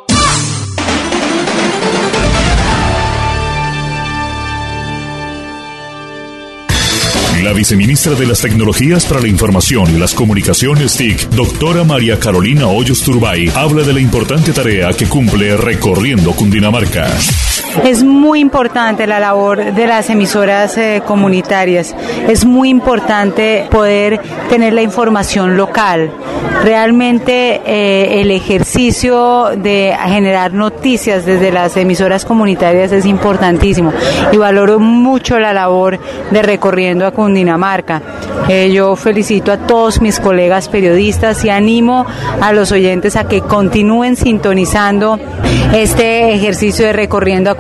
La viceministra de las Tecnologías para la Información y las Comunicaciones T I C, doctora María Carolina Hoyos Turbay, habla de la importante tarea que cumple Recorriendo Cundinamarca. Es muy importante la labor de las emisoras eh, comunitarias, es muy importante poder tener la información local. Realmente eh, el ejercicio de generar noticias desde las emisoras comunitarias es importantísimo y valoro mucho la labor de Recorriendo a Cundinamarca. Eh, yo felicito a todos mis colegas periodistas y animo a los oyentes a que continúen sintonizando este ejercicio de Recorriendo a Cundinamarca.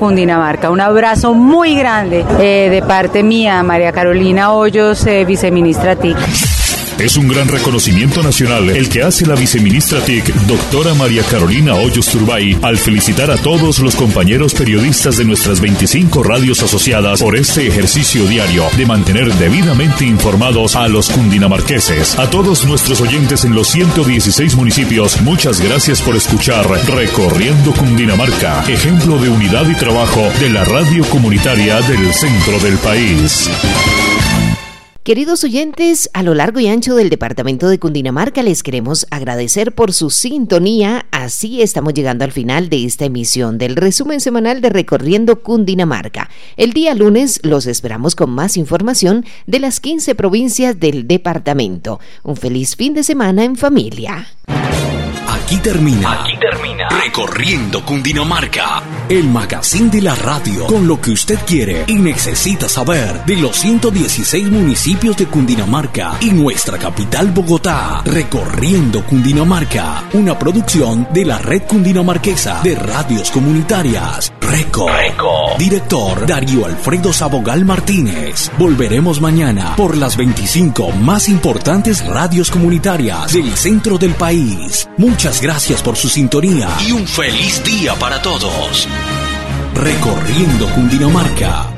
Cundinamarca. Un abrazo muy grande eh, de parte mía, María Carolina Hoyos, eh, viceministra T I C. Es un gran reconocimiento nacional el que hace la viceministra T I C, doctora María Carolina Hoyos Turbay, al felicitar a todos los compañeros periodistas de nuestras veinticinco radios asociadas por este ejercicio diario de mantener debidamente informados a los cundinamarqueses. A todos nuestros oyentes en los ciento dieciséis municipios, muchas gracias por escuchar Recorriendo Cundinamarca, ejemplo de unidad y trabajo de la radio comunitaria del centro del país. Queridos oyentes, a lo largo y ancho del departamento de Cundinamarca les queremos agradecer por su sintonía. Así estamos llegando al final de esta emisión del resumen semanal de Recorriendo Cundinamarca. El día lunes los esperamos con más información de las quince provincias del departamento. Un feliz fin de semana en familia. Aquí termina, Aquí termina Recorriendo Cundinamarca, el magazine de la radio con lo que usted quiere y necesita saber de los ciento dieciséis municipios de Cundinamarca y nuestra capital Bogotá. Recorriendo Cundinamarca, una producción de la Red Cundinamarquesa de Radios Comunitarias. Reco. Reco. Director Darío Alfredo Sabogal Martínez. Volveremos mañana por las veinticinco más importantes radios comunitarias del centro del país. Muchas gracias por su sintonía y un feliz día para todos. Recorriendo Cundinamarca.